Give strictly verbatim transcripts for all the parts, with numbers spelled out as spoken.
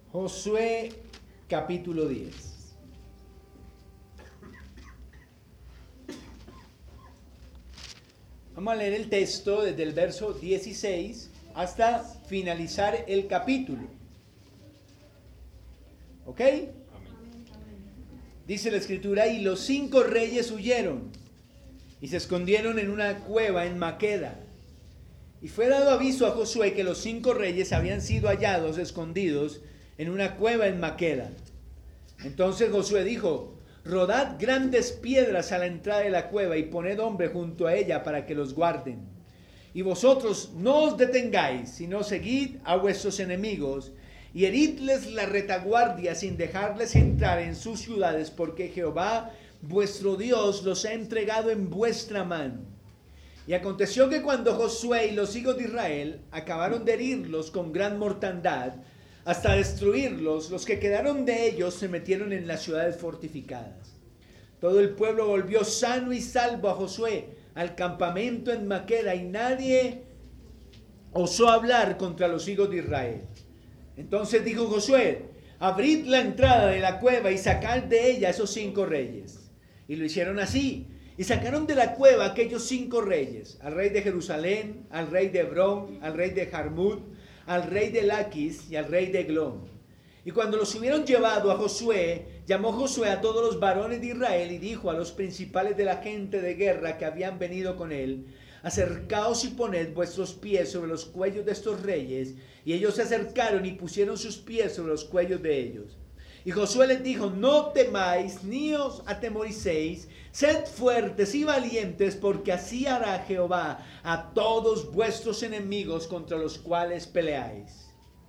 Josué capítulo diez. Vamos a leer el texto desde el verso dieciséis hasta finalizar el capítulo. ¿Ok? Dice la escritura: y los cinco reyes huyeron y se escondieron en una cueva en Maqueda. Y fue dado aviso a Josué que los cinco reyes habían sido hallados escondidos en una cueva en Maqueda. Entonces Josué dijo: rodad grandes piedras a la entrada de la cueva y poned hombre junto a ella para que los guarden. Y vosotros no os detengáis, sino seguid a vuestros enemigos y heridles la retaguardia sin dejarles entrar en sus ciudades, porque Jehová vuestro Dios los ha entregado en vuestra mano. Y aconteció que cuando Josué y los hijos de Israel acabaron de herirlos con gran mortandad, hasta destruirlos, los que quedaron de ellos se metieron en las ciudades fortificadas. Todo el pueblo volvió sano y salvo a Josué al campamento en Maqueda, y nadie osó hablar contra los hijos de Israel. Entonces dijo Josué: abrid la entrada de la cueva y sacad de ella esos cinco reyes. Y lo hicieron así. Y sacaron de la cueva aquellos cinco reyes: al rey de Jerusalén, al rey de Hebrón, al rey de Jarmut, al rey de Laquis y al rey de Eglón. Y cuando los hubieron llevado a Josué, llamó Josué a todos los varones de Israel y dijo a los principales de la gente de guerra que habían venido con él: acercaos y poned vuestros pies sobre los cuellos de estos reyes. Y ellos se acercaron y pusieron sus pies sobre los cuellos de ellos. Y Josué les dijo: no temáis ni os atemoricéis, sed fuertes y valientes, porque así hará Jehová a todos vuestros enemigos contra los cuales peleáis.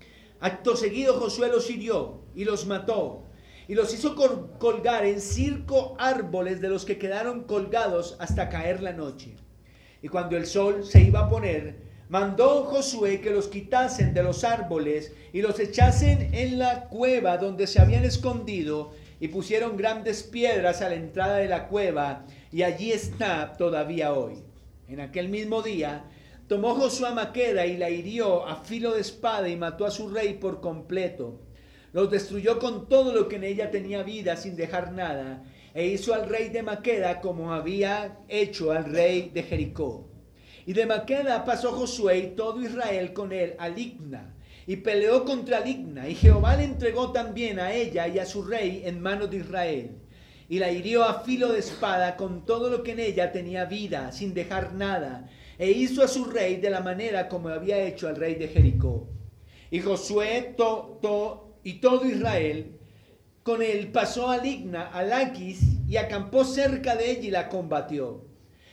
Acto seguido Josué los hirió y los mató, y los hizo colgar en cinco árboles de los que quedaron colgados hasta caer la noche. Y cuando el sol se iba a poner, mandó Josué que los quitasen de los árboles y los echasen en la cueva donde se habían escondido, y pusieron grandes piedras a la entrada de la cueva, y allí está todavía hoy. En aquel mismo día tomó Josué a Maqueda y la hirió a filo de espada y mató a su rey por completo. Los destruyó con todo lo que en ella tenía vida, sin dejar nada, e hizo al rey de Maqueda como había hecho al rey de Jericó. Y de Maqueda pasó Josué y todo Israel con él a Libna, y peleó contra Libna, y Jehová le entregó también a ella y a su rey en manos de Israel. Y la hirió a filo de espada con todo lo que en ella tenía vida, sin dejar nada, e hizo a su rey de la manera como había hecho al rey de Jericó. Y Josué to, to, y todo Israel con él pasó a Libna, a Laquis, y acampó cerca de ella y la combatió.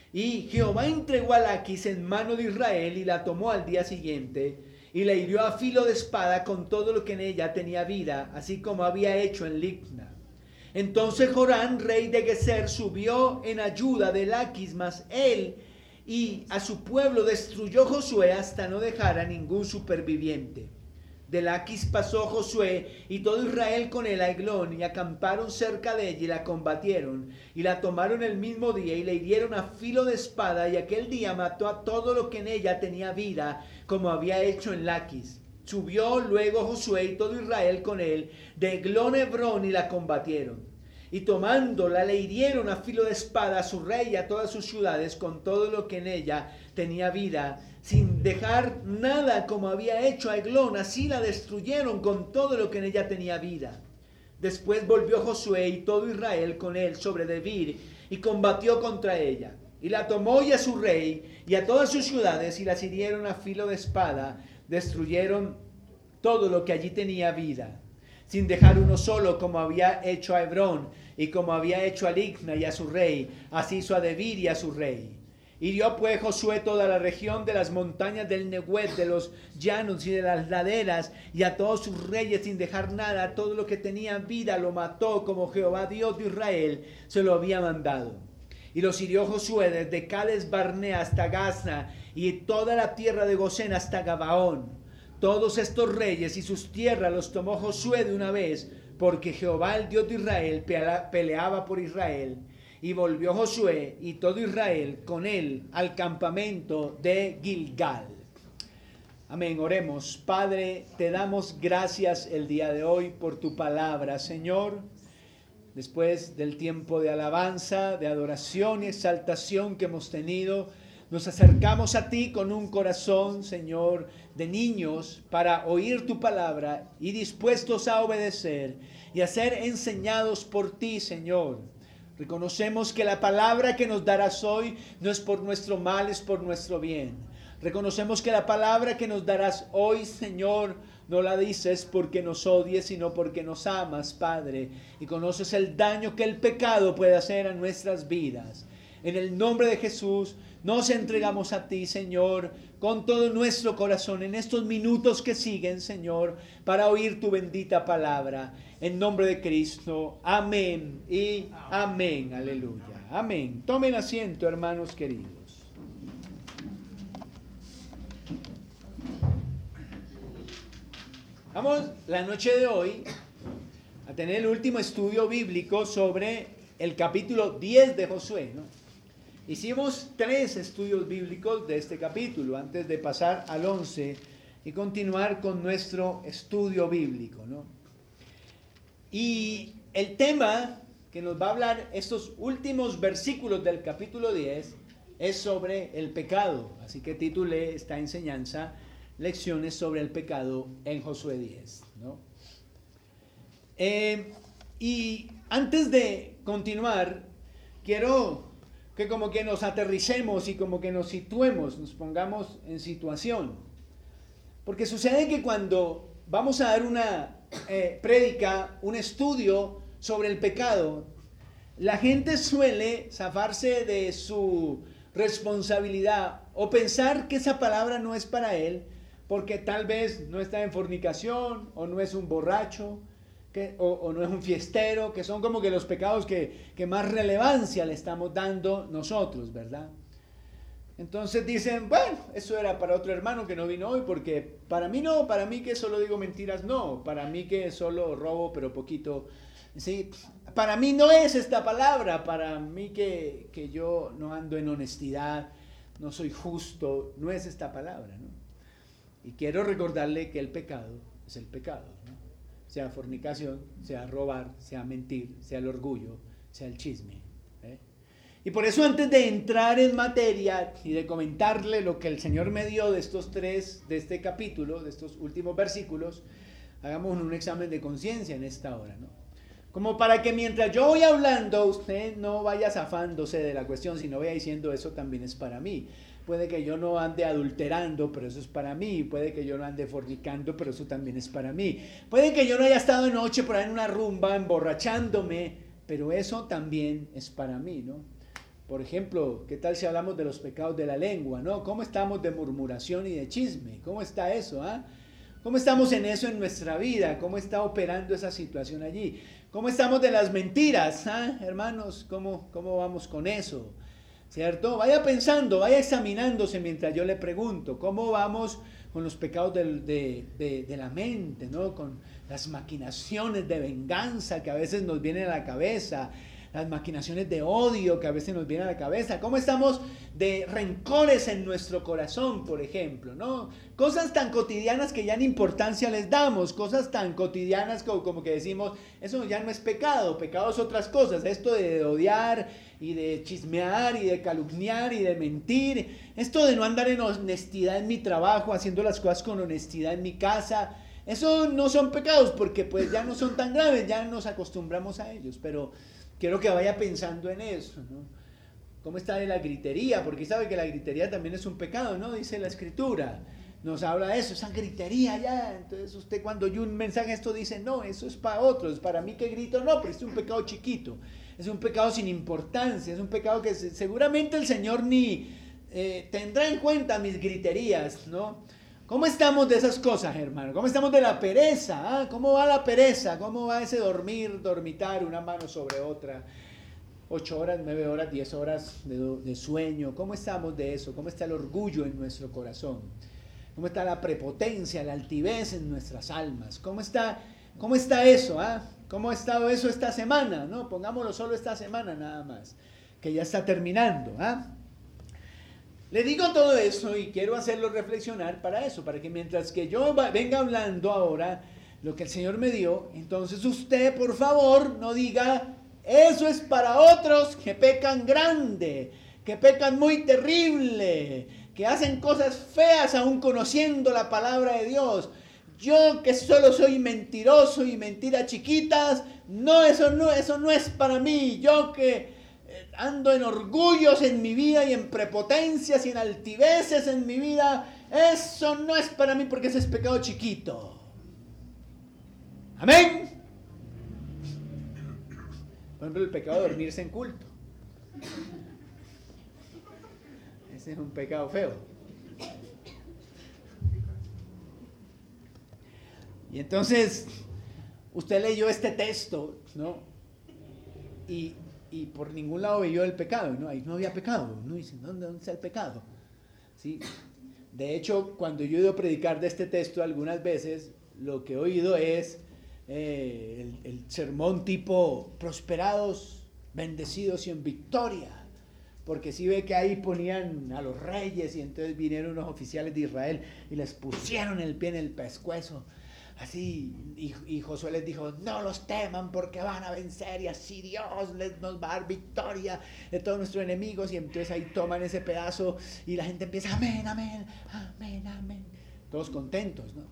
Y Jehová entregó a Laquis en mano de Israel y la tomó al día siguiente, y la hirió a filo de espada con todo lo que en ella tenía vida, así como había hecho en Libna. Entonces Jorán, rey de Geser, subió en ayuda de Laquis, mas él y a su pueblo destruyó Josué hasta no dejar a ningún superviviente. De Laquis pasó Josué y todo Israel con él a Eglón, y acamparon cerca de ella y la combatieron, y la tomaron el mismo día y la hirieron a filo de espada, y aquel día mató a todo lo que en ella tenía vida, como había hecho en Laquis. Subió luego Josué y todo Israel con él de Eglón a Hebrón, y la combatieron. Y tomándola le hirieron a filo de espada a su rey y a todas sus ciudades con todo lo que en ella tenía vida, sin dejar nada, como había hecho a Eglón. Así la destruyeron con todo lo que en ella tenía vida. Después volvió Josué y todo Israel con él sobre Debir, y combatió contra ella. Y la tomó y a su rey y a todas sus ciudades, y las hirieron a filo de espada. Destruyeron todo lo que allí tenía vida, sin dejar uno solo, como había hecho a Hebrón, y como había hecho a Libna y a su rey, así hizo a Debir y a su rey. Hirió pues Josué toda la región de las montañas del Neguet, de los llanos y de las laderas, y a todos sus reyes, sin dejar nada. A todo lo que tenía vida lo mató, como Jehová Dios de Israel se lo había mandado. Y los hirió Josué desde Cades Barnea hasta Gaza, y toda la tierra de Gosén hasta Gabaón. Todos estos reyes y sus tierras los tomó Josué de una vez, porque Jehová el Dios de Israel peleaba por Israel. Y volvió Josué y todo Israel con él al campamento de Gilgal. Amén, oremos. Padre, te damos gracias el día de hoy por tu palabra, Señor. Después del tiempo de alabanza, de adoración y exaltación que hemos tenido, nos acercamos a ti con un corazón, Señor, de niños para oír tu palabra y dispuestos a obedecer y a ser enseñados por ti, Señor. Reconocemos que la palabra que nos darás hoy no es por nuestro mal, es por nuestro bien. Reconocemos que la palabra que nos darás hoy, Señor, no la dices porque nos odies, sino porque nos amas, Padre, y conoces el daño que el pecado puede hacer a nuestras vidas. En el nombre de Jesús, nos entregamos a ti, Señor, con todo nuestro corazón en estos minutos que siguen, Señor, para oír tu bendita palabra. En nombre de Cristo, amén y amén. Aleluya. Amén. Tomen asiento, hermanos queridos. Vamos la noche de hoy a tener el último estudio bíblico sobre el capítulo diez de Josué, ¿no? Hicimos tres estudios bíblicos de este capítulo antes de pasar al once y continuar con nuestro estudio bíblico, ¿no? Y el tema que nos va a hablar estos últimos versículos del capítulo diez es sobre el pecado. Así que titulé esta enseñanza Lecciones sobre el pecado en Josué diez, ¿no? Eh, y antes de continuar, quiero que como que nos aterricemos y como que nos situemos, nos pongamos en situación. Porque sucede que cuando vamos a dar una eh, prédica, un estudio sobre el pecado, la gente suele zafarse de su responsabilidad o pensar que esa palabra no es para él, porque tal vez no está en fornicación, o no es un borracho, que, o, o no es un fiestero, que son como que los pecados que, que más relevancia le estamos dando nosotros, ¿verdad? Entonces dicen, bueno, eso era para otro hermano que no vino hoy, porque para mí no, para mí que solo digo mentiras, no, para mí que solo robo, pero poquito, sí, para mí no es esta palabra, para mí que, que yo no ando en honestidad, no soy justo, no es esta palabra, ¿no? Y quiero recordarle que el pecado es el pecado, ¿no? Sea fornicación, sea robar, sea mentir, sea el orgullo, sea el chisme, ¿eh? Y por eso antes de entrar en materia y de comentarle lo que el Señor me dio de estos tres, de este capítulo, de estos últimos versículos, hagamos un examen de conciencia en esta hora, ¿no? Como para que mientras yo voy hablando, usted no vaya zafándose de la cuestión, sino vaya diciendo eso también es para mí. Puede que yo no ande adulterando, pero eso es para mí. Puede que yo no ande fornicando, pero eso también es para mí. Puede que yo no haya estado de noche por ahí en una rumba emborrachándome, pero eso también es para mí, ¿no? Por ejemplo, ¿qué tal si hablamos de los pecados de la lengua, ¿no? ¿Cómo estamos de murmuración y de chisme? ¿Cómo está eso, ah? ¿Cómo estamos en eso en nuestra vida? ¿Cómo está operando esa situación allí? ¿Cómo estamos de las mentiras, ah, hermanos? ¿Cómo, cómo vamos con eso? ¿Cierto? Vaya pensando, vaya examinándose mientras yo le pregunto, ¿cómo vamos con los pecados de, de, de, de la mente, ¿no? Con las maquinaciones de venganza que a veces nos vienen a la cabeza, las maquinaciones de odio que a veces nos vienen a la cabeza, ¿cómo estamos de rencores en nuestro corazón, por ejemplo, ¿no? Cosas tan cotidianas que ya ni importancia les damos, cosas tan cotidianas como, como que decimos, eso ya no es pecado, pecado es otras cosas, esto de odiar y de chismear y de calumniar y de mentir, esto de no andar en honestidad en mi trabajo, haciendo las cosas con honestidad en mi casa, eso no son pecados porque pues ya no son tan graves, ya nos acostumbramos a ellos, pero quiero que vaya pensando en eso, ¿no? ¿Cómo está de la gritería? Porque sabe que la gritería también es un pecado, ¿no? Dice la Escritura. Nos habla de eso, esa gritería ya. Entonces usted cuando oye un mensaje esto dice, no, eso es para otros, para mí que grito, no, pero es un pecado chiquito. Es un pecado sin importancia, es un pecado que seguramente el Señor ni eh, tendrá en cuenta mis griterías, ¿no? ¿Cómo estamos de esas cosas, hermano? ¿Cómo estamos de la pereza? ¿Ah? ¿Cómo va la pereza? ¿Cómo va ese dormir, dormitar, una mano sobre otra? Ocho horas, nueve horas, diez horas de, de sueño. ¿Cómo estamos de eso? ¿Cómo está el orgullo en nuestro corazón? ¿Cómo está la prepotencia, la altivez en nuestras almas? ¿Cómo está, cómo está eso? ¿Ah? ¿Cómo ha estado eso esta semana? ¿No? Pongámoslo solo esta semana nada más, que ya está terminando. ¿Ah? Le digo todo eso y quiero hacerlo reflexionar para eso, para que mientras que yo venga hablando ahora lo que el Señor me dio, entonces usted, por favor, no diga, eso es para otros que pecan grande, que pecan muy terrible, que hacen cosas feas aún conociendo la palabra de Dios. Yo que solo soy mentiroso y mentiras chiquitas, no, eso no, eso no es para mí. Yo que ando en orgullos en mi vida y en prepotencias y en altiveces en mi vida, eso no es para mí porque ese es pecado chiquito. Amén. Por ejemplo, el pecado de dormirse en culto. Ese es un pecado feo. Y entonces, usted leyó este texto, ¿no? Y, y por ningún lado vio el pecado, ¿no? Ahí no había pecado. Uno dice, ¿dónde, dónde está el pecado? ¿Sí? De hecho, cuando yo he ido a predicar de este texto algunas veces, lo que he oído es eh, el, el sermón tipo prosperados, bendecidos y en victoria. Porque sí ve que ahí ponían a los reyes y entonces vinieron unos oficiales de Israel y les pusieron el pie en el pescuezo. Así, y, y Josué les dijo, no los teman porque van a vencer y así Dios les, nos va a dar victoria de todos nuestros enemigos. Y entonces ahí toman ese pedazo y la gente empieza, amén, amén, amén, amén. Todos contentos, ¿no?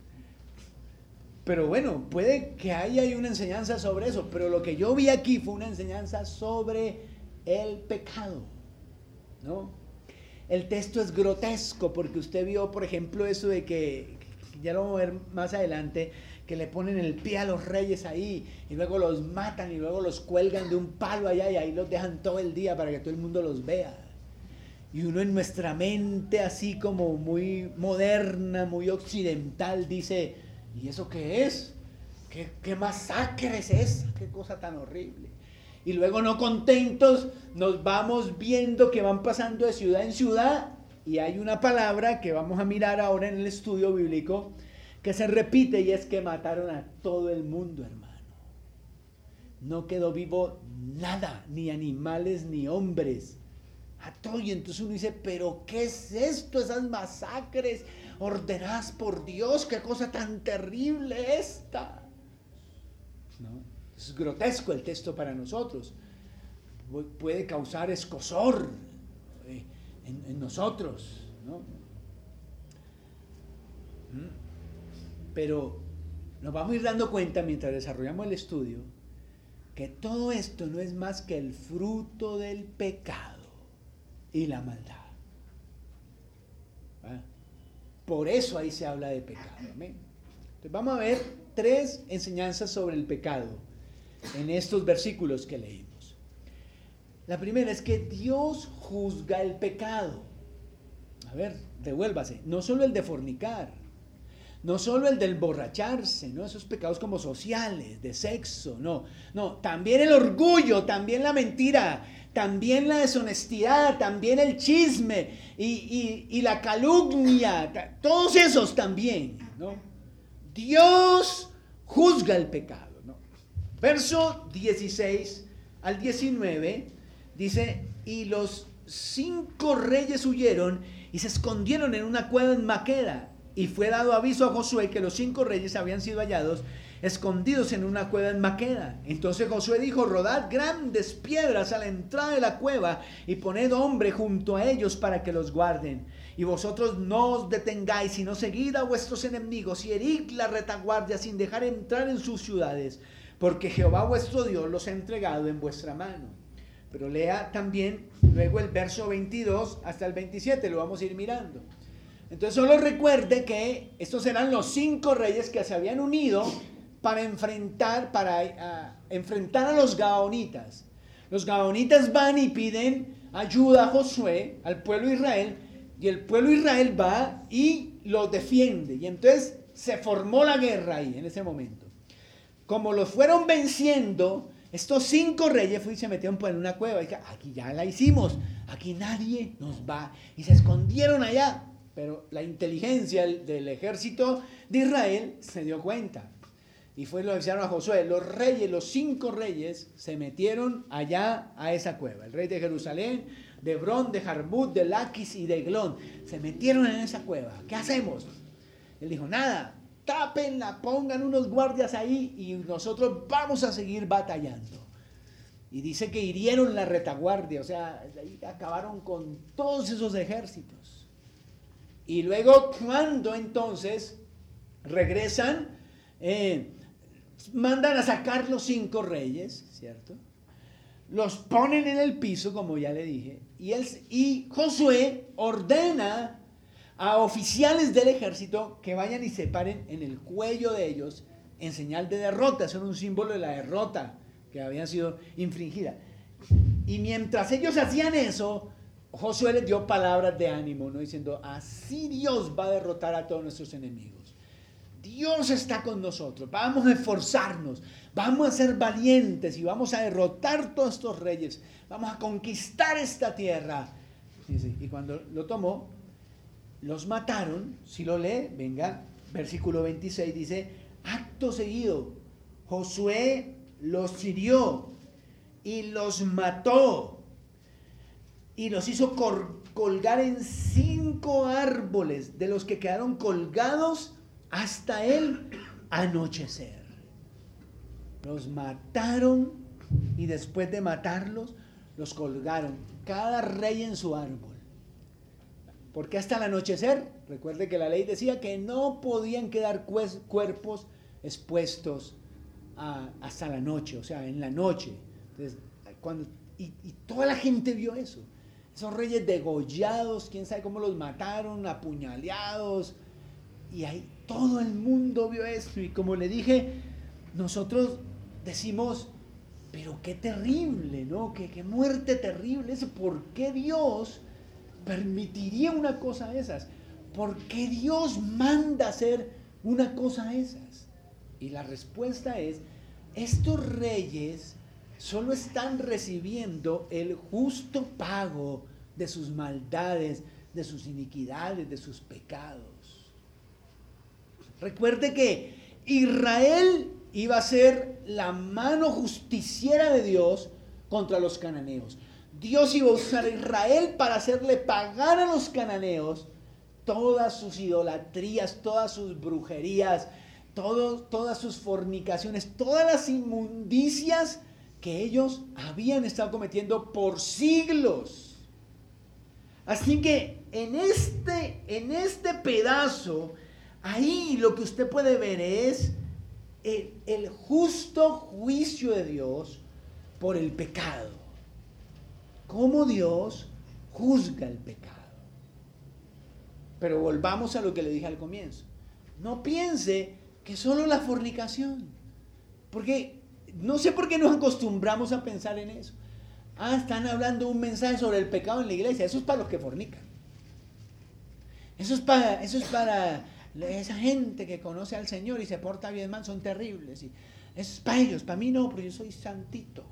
Pero bueno, puede que haya una enseñanza sobre eso, pero lo que yo vi aquí fue una enseñanza sobre el pecado, ¿no? El texto es grotesco porque usted vio, por ejemplo, eso de que ya lo vamos a ver más adelante, que le ponen el pie a los reyes ahí y luego los matan y luego los cuelgan de un palo allá y ahí los dejan todo el día para que todo el mundo los vea. Y uno en nuestra mente así como muy moderna, muy occidental dice, ¿y eso qué es? ¿Qué, qué masacre es esa? ¿Qué cosa tan horrible? Y luego no contentos nos vamos viendo que van pasando de ciudad en ciudad. Y hay una palabra que vamos a mirar ahora en el estudio bíblico que se repite y es que mataron a todo el mundo, hermano. No quedó vivo nada, ni animales ni hombres. A todo. Y entonces uno dice, pero ¿qué es esto? Esas masacres ordenadas por Dios, qué cosa tan terrible esta. ¿No? Es grotesco el texto para nosotros. Puede causar escozor En, en nosotros, ¿no? Pero nos vamos a ir dando cuenta mientras desarrollamos el estudio que todo esto no es más que el fruto del pecado y la maldad. ¿Ah? Por eso ahí se habla de pecado. ¿Amén? Entonces vamos a ver tres enseñanzas sobre el pecado en estos versículos que leímos. La primera es que Dios juzga el pecado. A ver, devuélvase. No solo el de fornicar, no solo el de emborracharse, ¿no? Esos pecados como sociales, de sexo, no. No, también el orgullo, también la mentira, también la deshonestidad, también el chisme y, y, y la calumnia, todos esos también, ¿no? Dios juzga el pecado, ¿no? Verso dieciséis al diecinueve. Dice, y los cinco reyes huyeron y se escondieron en una cueva en Maqueda. Y fue dado aviso a Josué que los cinco reyes habían sido hallados escondidos en una cueva en Maqueda. Entonces Josué dijo, rodad grandes piedras a la entrada de la cueva y poned hombre junto a ellos para que los guarden. Y vosotros no os detengáis, sino seguid a vuestros enemigos y herid la retaguardia sin dejar entrar en sus ciudades, porque Jehová vuestro Dios los ha entregado en vuestra mano. Pero lea también luego el verso veintidós hasta el veintisiete, lo vamos a ir mirando. Entonces solo recuerde que estos eran los cinco reyes que se habían unido para enfrentar, para uh, enfrentar a los gabaonitas. Los gabaonitas van y piden ayuda a Josué, al pueblo de Israel, y el pueblo de Israel va y los defiende. Y entonces se formó la guerra ahí en ese momento. Como los fueron venciendo, estos cinco reyes fueron y se metieron en una cueva y dijeron, aquí ya la hicimos, aquí nadie nos va. Y se escondieron allá. Pero la inteligencia del ejército de Israel se dio cuenta. Y fue lo que hicieron a Josué. Los reyes, los cinco reyes, se metieron allá a esa cueva. El rey de Jerusalén de Hebrón, de Jarmut, de Laquis y de Eglón. Se metieron en esa cueva. ¿Qué hacemos? Él dijo, nada, tápenla, pongan unos guardias ahí y nosotros vamos a seguir batallando. Y dice que hirieron la retaguardia, o sea, ahí acabaron con todos esos ejércitos. Y luego, cuando entonces regresan, eh, mandan a sacar los cinco reyes, ¿cierto? Los ponen en el piso, como ya le dije, y, él, y Josué ordena a oficiales del ejército que vayan y se paren en el cuello de ellos en señal de derrota. Son un símbolo de la derrota que había sido infringida. Y mientras ellos hacían eso, Josué les dio palabras de ánimo, ¿no? Diciendo, así Dios va a derrotar a todos nuestros enemigos. Dios está con nosotros, vamos a esforzarnos, vamos a ser valientes y vamos a derrotar todos estos reyes, vamos a conquistar esta tierra. Sí, sí. Y cuando lo tomó, los mataron. Si lo lee, venga, versículo veintiséis dice, acto seguido, Josué los hirió y los mató y los hizo cor- colgar en cinco árboles, de los que quedaron colgados hasta el anochecer. Los mataron y después de matarlos, los colgaron, cada rey en su árbol. Porque hasta el anochecer, recuerde que la ley decía que no podían quedar cues- cuerpos expuestos a, hasta la noche, o sea, en la noche. Entonces, cuando, y, y toda la gente vio eso. Esos reyes degollados, quién sabe cómo los mataron, apuñaleados. Y ahí todo el mundo vio esto. Y como le dije, nosotros decimos, pero qué terrible, ¿no? Qué, qué muerte terrible eso. ¿Por qué Dios permitiría una cosa de esas? ¿Por qué Dios manda hacer una cosa de esas? Y la respuesta es, estos reyes solo están recibiendo el justo pago de sus maldades, de sus iniquidades, de sus pecados. Recuerde que Israel iba a ser la mano justiciera de Dios contra los cananeos. Dios iba a usar a Israel para hacerle pagar a los cananeos todas sus idolatrías, todas sus brujerías, todo, todas sus fornicaciones, todas las inmundicias que ellos habían estado cometiendo por siglos. Así que en este, en este pedazo, ahí lo que usted puede ver es el, el justo juicio de Dios por el pecado. Cómo Dios juzga el pecado. Pero volvamos a lo que le dije al comienzo. No piense que solo la fornicación. Porque no sé por qué nos acostumbramos a pensar en eso. Ah, están hablando un mensaje sobre el pecado en la iglesia. Eso es para los que fornican. Eso es para, eso es para esa gente que conoce al Señor y se porta bien mal, son terribles. Y eso es para ellos, para mí no, porque yo soy santito.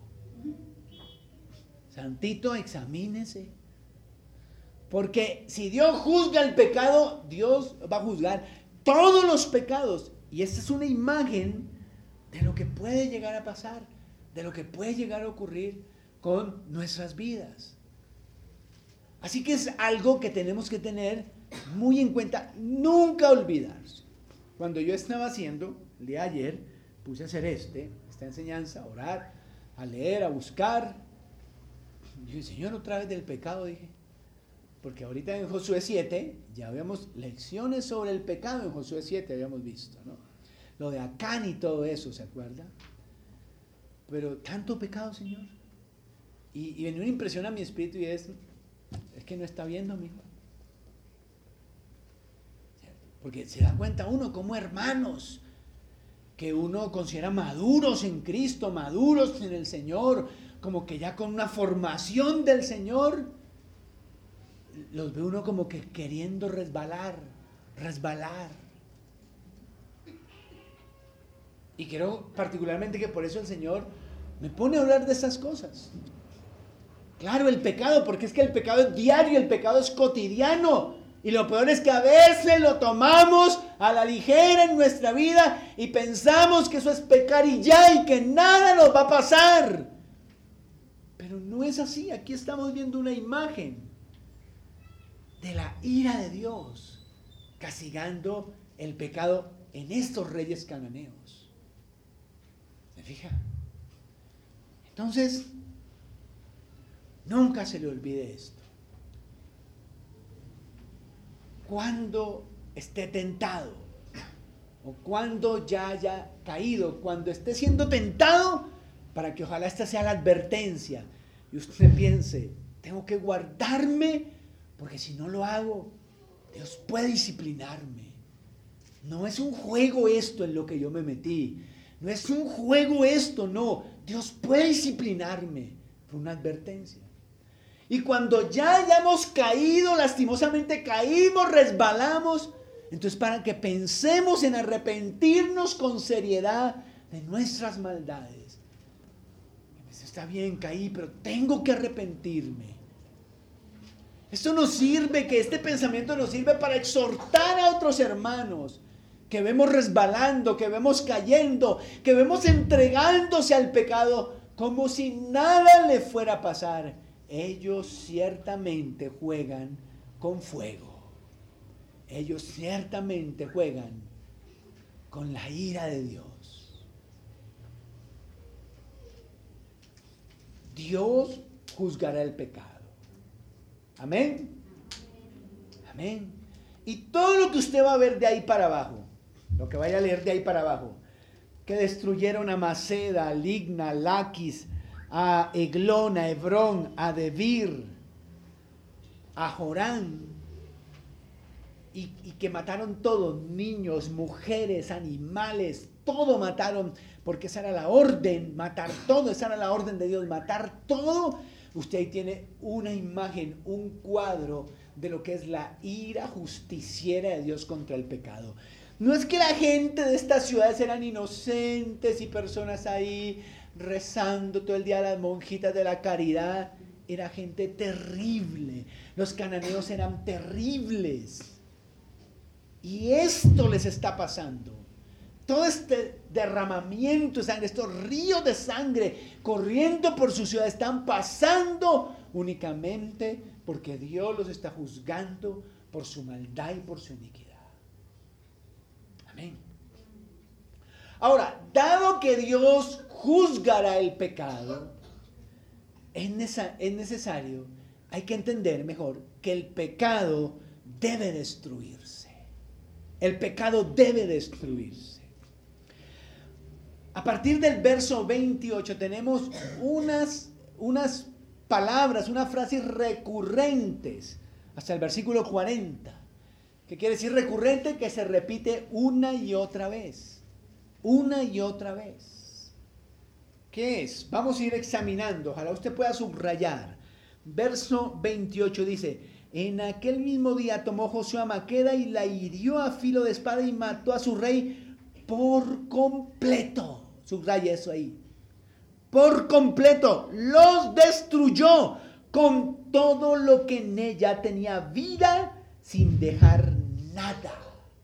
Santito, examínese. Porque si Dios juzga el pecado, Dios va a juzgar todos los pecados. Y esta es una imagen de lo que puede llegar a pasar, de lo que puede llegar a ocurrir con nuestras vidas. Así que es algo que tenemos que tener muy en cuenta, nunca olvidarse. Cuando yo estaba haciendo, el día de ayer, puse a hacer este, esta enseñanza, a orar, a leer, a buscar. Yo dije, Señor, otra vez del pecado, dije. Porque ahorita en Josué siete, ya habíamos lecciones sobre el pecado, en Josué siete habíamos visto, ¿no? Lo de Acán y todo eso, ¿se acuerda? Pero tanto pecado, Señor. Y, y venía una impresión a mi espíritu y es, es que no está viendo, mijo. Porque se da cuenta uno como hermanos, que uno considera maduros en Cristo, maduros en el Señor, como que ya con una formación del Señor, los ve uno como que queriendo resbalar, resbalar. Y creo particularmente que por eso el Señor me pone a hablar de esas cosas. Claro, el pecado, porque es que el pecado es diario, el pecado es cotidiano. Y lo peor es que a veces lo tomamos a la ligera en nuestra vida y pensamos que eso es pecar y ya, y que nada nos va a pasar. Pero no es así. Aquí estamos viendo una imagen de la ira de Dios castigando el pecado en estos reyes cananeos. ¿Se fija? Entonces, nunca se le olvide esto. Cuando esté tentado, o cuando ya haya caído, cuando esté siendo tentado, para que ojalá esta sea la advertencia y usted piense, tengo que guardarme, porque si no lo hago, Dios puede disciplinarme. No es un juego esto en lo que yo me metí, no es un juego esto, no, Dios puede disciplinarme, fue una advertencia. Y cuando ya hayamos caído, lastimosamente caímos, resbalamos, entonces para que pensemos en arrepentirnos con seriedad de nuestras maldades. Está bien, caí, pero tengo que arrepentirme. Esto nos sirve, que este pensamiento nos sirve para exhortar a otros hermanos que vemos resbalando, que vemos cayendo, que vemos entregándose al pecado como si nada le fuera a pasar. Ellos ciertamente juegan con fuego. Ellos ciertamente juegan con la ira de Dios. Dios juzgará el pecado. Amén. Amén. Y todo lo que usted va a ver de ahí para abajo, lo que vaya a leer de ahí para abajo, que destruyeron a Maceda, a Ligna, a Laquis, a Eglón, a Hebrón, a Debir, a Jorán, y, y que mataron todos, niños, mujeres, animales, todo mataron, porque esa era la orden, matar todo, esa era la orden de Dios, matar todo. Usted ahí tiene una imagen, un cuadro de lo que es la ira justiciera de Dios contra el pecado. No es que la gente de estas ciudades eran inocentes y personas ahí rezando todo el día, las monjitas de la caridad. Era gente terrible. Los cananeos eran terribles. Y esto les está pasando. Todo este derramamiento de sangre, estos ríos de sangre corriendo por su ciudad, están pasando únicamente porque Dios los está juzgando por su maldad y por su iniquidad. Amén. Ahora, dado que Dios juzgará el pecado, es necesario, hay que entender mejor que el pecado debe destruirse. El pecado debe destruirse. A partir del verso veintiocho tenemos unas, unas palabras, unas frases recurrentes hasta el versículo cuarenta. ¿Qué quiere decir recurrente? Que se repite una y otra vez. Una y otra vez. ¿Qué es? Vamos a ir examinando. Ojalá usted pueda subrayar. Verso veintiocho dice: en aquel mismo día tomó Josué a Maqueda y la hirió a filo de espada y mató a su rey por completo. Subraya eso ahí. Por completo. Los destruyó con todo lo que en ella tenía vida, sin dejar nada.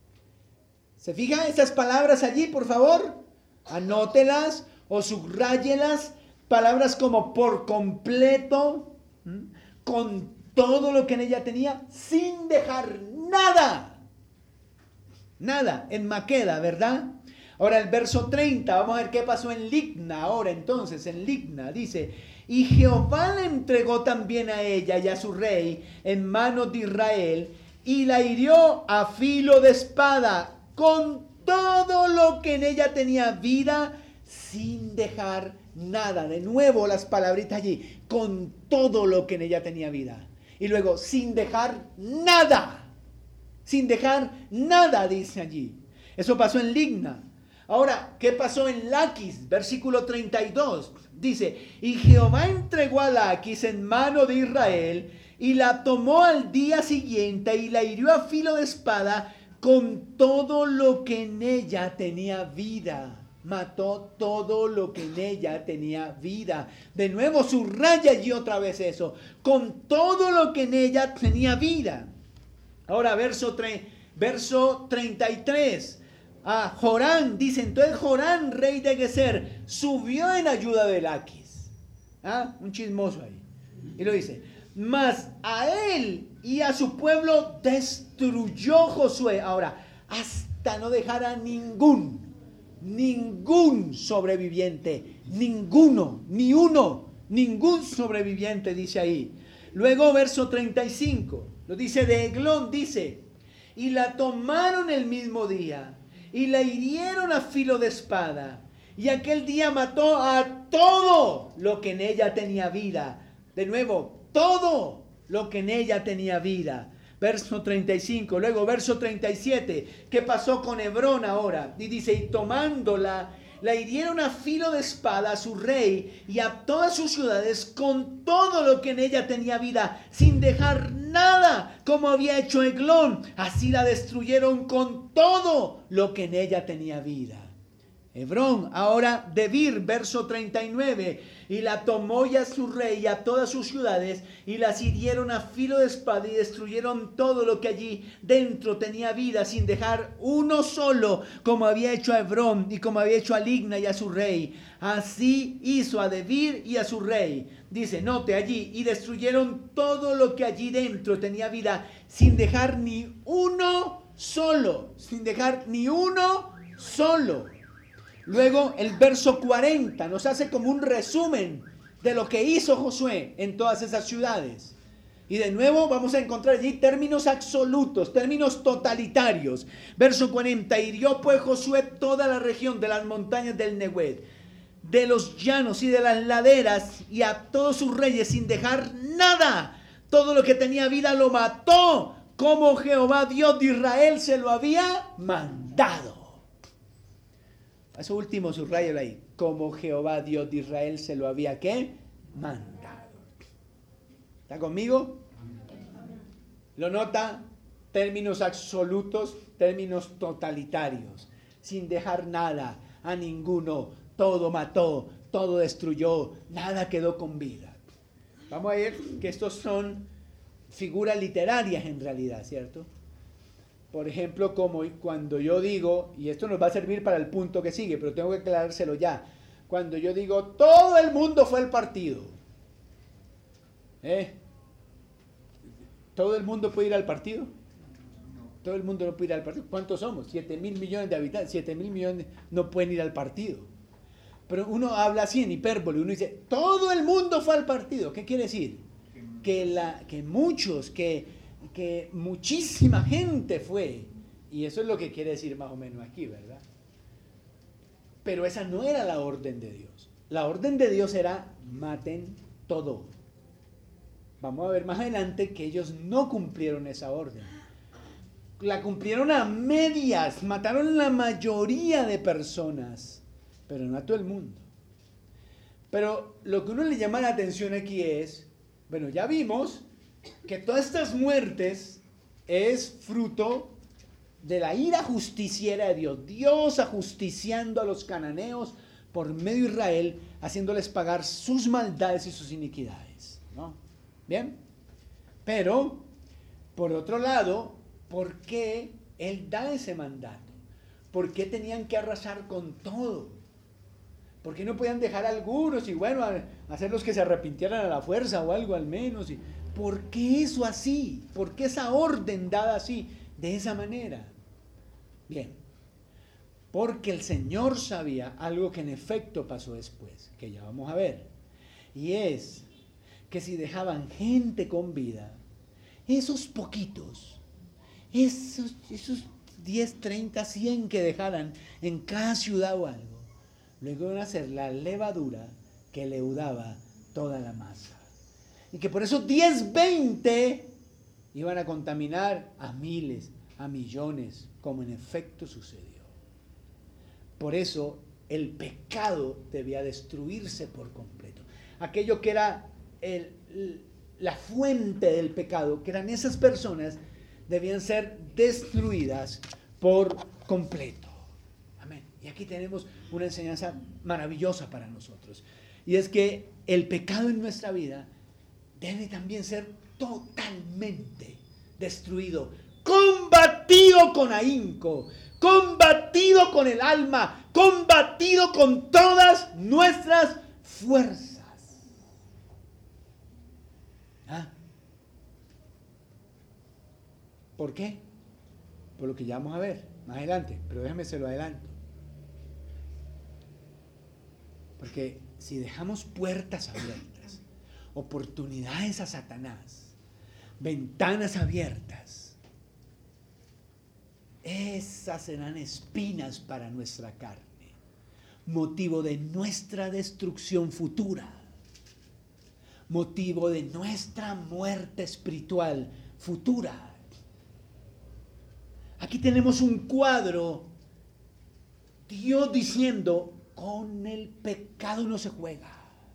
¿Se fijan esas palabras allí, por favor? Anótelas o subrayelas. Palabras como por completo, ¿m? Con todo lo que en ella tenía, sin dejar nada. Nada, en Maqueda, ¿verdad? Ahora el verso treinta, vamos a ver qué pasó en Ligna. Ahora entonces, en Ligna dice: y Jehová le entregó también a ella y a su rey en manos de Israel, y la hirió a filo de espada, con todo lo que en ella tenía vida, sin dejar nada. De nuevo las palabritas allí, con todo lo que en ella tenía vida. Y luego, sin dejar nada. Sin dejar nada, dice allí. Eso pasó en Ligna. Ahora, ¿qué pasó en Laquis? Versículo treinta y dos. Dice: y Jehová entregó a Laquis en mano de Israel, y la tomó al día siguiente, y la hirió a filo de espada, con todo lo que en ella tenía vida. Mató todo lo que en ella tenía vida. De nuevo subraya allí otra vez eso. Con todo lo que en ella tenía vida. Ahora verso, tre, verso treinta y tres. Ah, Jorán, dice, entonces Jorán, rey de Geser, subió en ayuda de Laquis. ¿Ah? Un chismoso ahí. Y lo dice, mas a él y a su pueblo destruyó Josué. Ahora, hasta no dejar a ningún, ningún sobreviviente, ninguno, ni uno, ningún sobreviviente, dice ahí. Luego, verso treinta y cinco, lo dice de Eglón, dice, y la tomaron el mismo día, y la hirieron a filo de espada, y aquel día mató a todo lo que en ella tenía vida. De nuevo, todo lo que en ella tenía vida. Verso treinta y cinco, luego verso treinta y siete, ¿qué pasó con Hebrón ahora? Y dice, y tomándola, la hirieron a filo de espada a su rey y a todas sus ciudades con todo lo que en ella tenía vida, sin dejar nada, como había hecho Eglón. Así la destruyeron con todo lo que en ella tenía vida. Hebrón, ahora Debir, verso treinta y nueve, y la tomó ya su rey y a todas sus ciudades, y las hirieron a filo de espada y destruyeron todo lo que allí dentro tenía vida, sin dejar uno solo, como había hecho a Hebrón y como había hecho a Libna y a su rey. Así hizo a Debir y a su rey. Dice, note allí, y destruyeron todo lo que allí dentro tenía vida, sin dejar ni uno solo, sin dejar ni uno solo. Luego el verso cuarenta nos hace como un resumen de lo que hizo Josué en todas esas ciudades. Y de nuevo vamos a encontrar allí términos absolutos, términos totalitarios. Verso cuarenta, hirió pues Josué toda la región de las montañas del Negued, de los llanos y de las laderas, y a todos sus reyes sin dejar nada. Todo lo que tenía vida lo mató, como Jehová Dios de Israel se lo había mandado. Eso último subrayalo ahí. Como Jehová Dios de Israel se lo había, ¿qué? Mandado. ¿Está conmigo? ¿Lo nota? Términos absolutos, términos totalitarios. Sin dejar nada a ninguno. Todo mató, todo destruyó, nada quedó con vida. Vamos a ver que estos son figuras literarias en realidad, ¿cierto? Por ejemplo, como cuando yo digo, y esto nos va a servir para el punto que sigue, pero tengo que aclarárselo ya. Cuando yo digo, todo el mundo fue al partido. ¿Eh? ¿Todo el mundo puede ir al partido? Todo el mundo no puede ir al partido. ¿Cuántos somos? Siete mil millones de habitantes. Siete mil millones no pueden ir al partido. Pero uno habla así en hipérbole. Uno dice, todo el mundo fue al partido. ¿Qué quiere decir? Que, la, que muchos, que... que muchísima gente fue, y eso es lo que quiere decir más o menos aquí, ¿verdad? Pero esa no era la orden de Dios. La orden de Dios era maten todo. Vamos a ver más adelante que ellos no cumplieron esa orden. La cumplieron a medias, mataron la mayoría de personas, pero no a todo el mundo. Pero lo que uno le llama la atención aquí es, bueno, ya vimos que todas estas muertes es fruto de la ira justiciera de Dios. Dios ajusticiando a los cananeos por medio de Israel, haciéndoles pagar sus maldades y sus iniquidades, ¿no? Bien, pero por otro lado, ¿por qué Él da ese mandato? ¿Por qué tenían que arrasar con todo? ¿Por qué no podían dejar a algunos y bueno, hacerlos que se arrepintieran a la fuerza o algo al menos? Y, ¿por qué eso así? ¿Por qué esa orden dada así, de esa manera? Bien, porque el Señor sabía algo que en efecto pasó después, que ya vamos a ver. Y es que si dejaban gente con vida, esos poquitos, esos, esos diez, treinta, cien que dejaran en cada ciudad o algo, luego iban a ser la levadura que leudaba toda la masa. Y que por eso diez, veinte iban a contaminar a miles, a millones, como en efecto sucedió. Por eso el pecado debía destruirse por completo. Aquello que era el, la fuente del pecado, que eran esas personas, debían ser destruidas por completo. Amén. Y aquí tenemos una enseñanza maravillosa para nosotros. Y es que el pecado en nuestra vida debe también ser totalmente destruido, combatido con ahínco, combatido con el alma, combatido con todas nuestras fuerzas. ¿Ah? ¿Por qué? Por lo que ya vamos a ver más adelante, pero déjame se lo adelanto. Porque si dejamos puertas abiertas, oportunidades a Satanás, ventanas abiertas, esas serán espinas para nuestra carne, motivo de nuestra destrucción futura, motivo de nuestra muerte espiritual futura. Aquí tenemos un cuadro, Dios diciendo, con el pecado no se juega.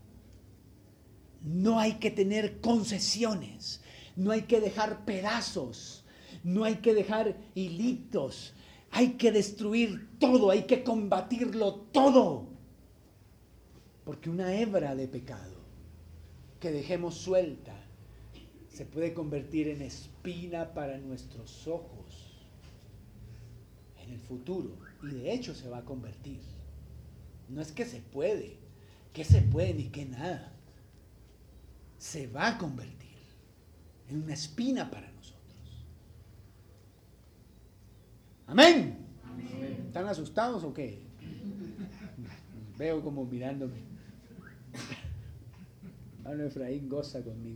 No hay que tener concesiones, no hay que dejar pedazos, no hay que dejar hilitos, hay que destruir todo, hay que combatirlo todo. Porque una hebra de pecado que dejemos suelta se puede convertir en espina para nuestros ojos en el futuro, y de hecho se va a convertir. No es que se puede, que se puede ni que nada. Se va a convertir en una espina para nosotros. Amén. Amén. ¿Están asustados o qué? Veo como mirándome. Hermano Efraín goza conmigo.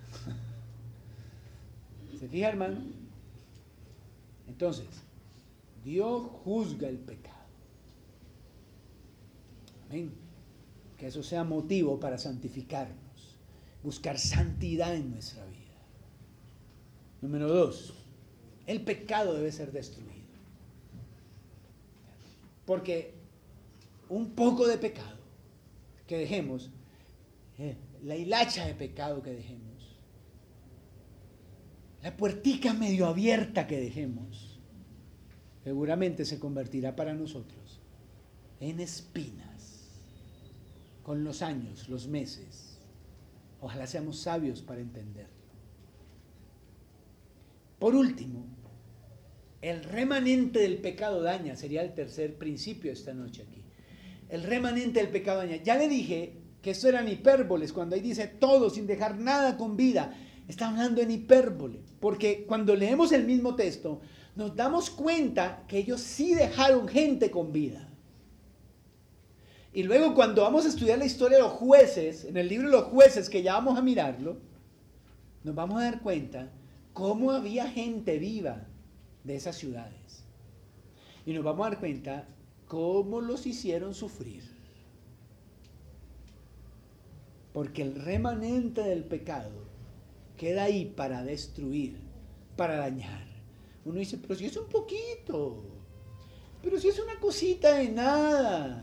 ¿Se fija, hermano? Entonces, Dios juzga el pecado. Amén. Que eso sea motivo para santificarnos, buscar santidad en nuestra vida. Número dos, el pecado debe ser destruido. Porque un poco de pecado que dejemos, eh, la hilacha de pecado que dejemos, la puertica medio abierta que dejemos, seguramente se convertirá para nosotros en espinas. Con los años, los meses. Ojalá seamos sabios para entenderlo. Por último, el remanente del pecado daña, sería el tercer principio esta noche aquí. El remanente del pecado daña. Ya le dije que esto eran hipérboles, cuando ahí dice todo sin dejar nada con vida. Está hablando en hipérbole, porque cuando leemos el mismo texto, nos damos cuenta que ellos sí dejaron gente con vida. Y luego cuando vamos a estudiar la historia de los jueces, en el libro de los jueces, que ya vamos a mirarlo, nos vamos a dar cuenta cómo había gente viva de esas ciudades. Y nos vamos a dar cuenta cómo los hicieron sufrir. Porque el remanente del pecado queda ahí para destruir, para dañar. Uno dice, pero si es un poquito, pero si es una cosita de nada.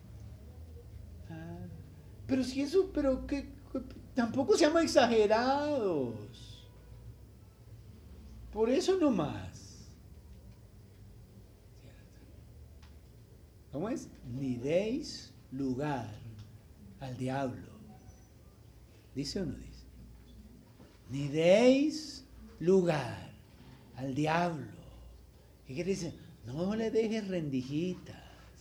Pero si eso, pero que, que tampoco seamos exagerados. Por eso no más. ¿Cómo es? Ni deis lugar al diablo. ¿Dice o no dice? Ni deis lugar al diablo. ¿Qué quiere decir? No le dejes rendijitas.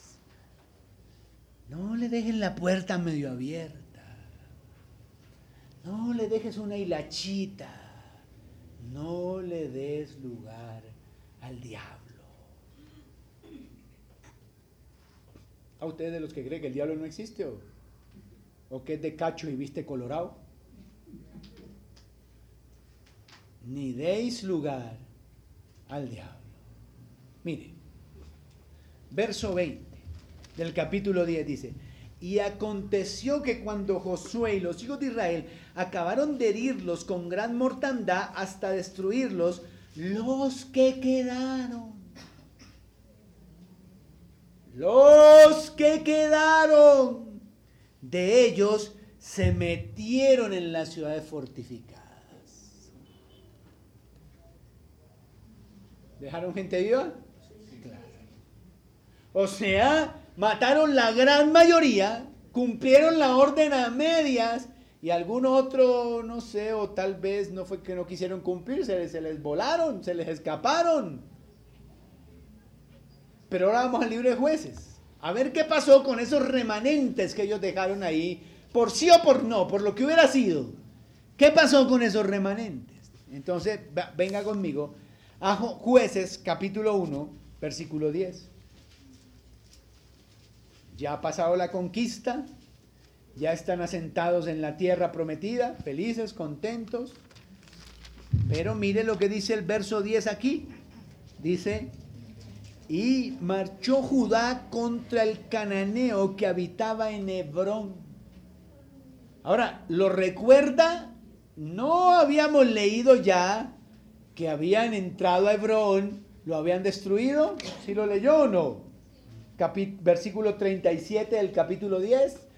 No le dejes la puerta medio abierta. No le dejes una hilachita. No le des lugar al diablo. ¿A ustedes de los que creen que el diablo no existe o, o que es de cacho y viste colorado? Ni deis lugar al diablo. Mire, verso veinte. Del capítulo diez dice, y aconteció que cuando Josué y los hijos de Israel acabaron de herirlos con gran mortandad hasta destruirlos, los que quedaron, los que quedaron de ellos se metieron en las ciudades fortificadas. ¿Dejaron gente viva? Claro. O sea, mataron la gran mayoría, cumplieron la orden a medias, y algún otro, no sé, o tal vez no fue que no quisieron cumplir, se les, se les volaron, se les escaparon. Pero ahora vamos al libro de Jueces, a ver qué pasó con esos remanentes que ellos dejaron ahí, por sí o por no, por lo que hubiera sido, ¿Qué pasó con esos remanentes? Entonces, va, venga conmigo a Jueces capítulo uno, versículo diez. Ya ha pasado la conquista, ya están asentados en la tierra prometida, felices, contentos. Pero mire lo que dice el verso diez aquí. Dice, y marchó Judá contra el cananeo que habitaba en Hebrón. Ahora, ¿lo recuerda? No habíamos leído ya que habían entrado a Hebrón, lo habían destruido. ¿Sí lo leyó o no? Capi- versículo treinta y siete del capítulo diez.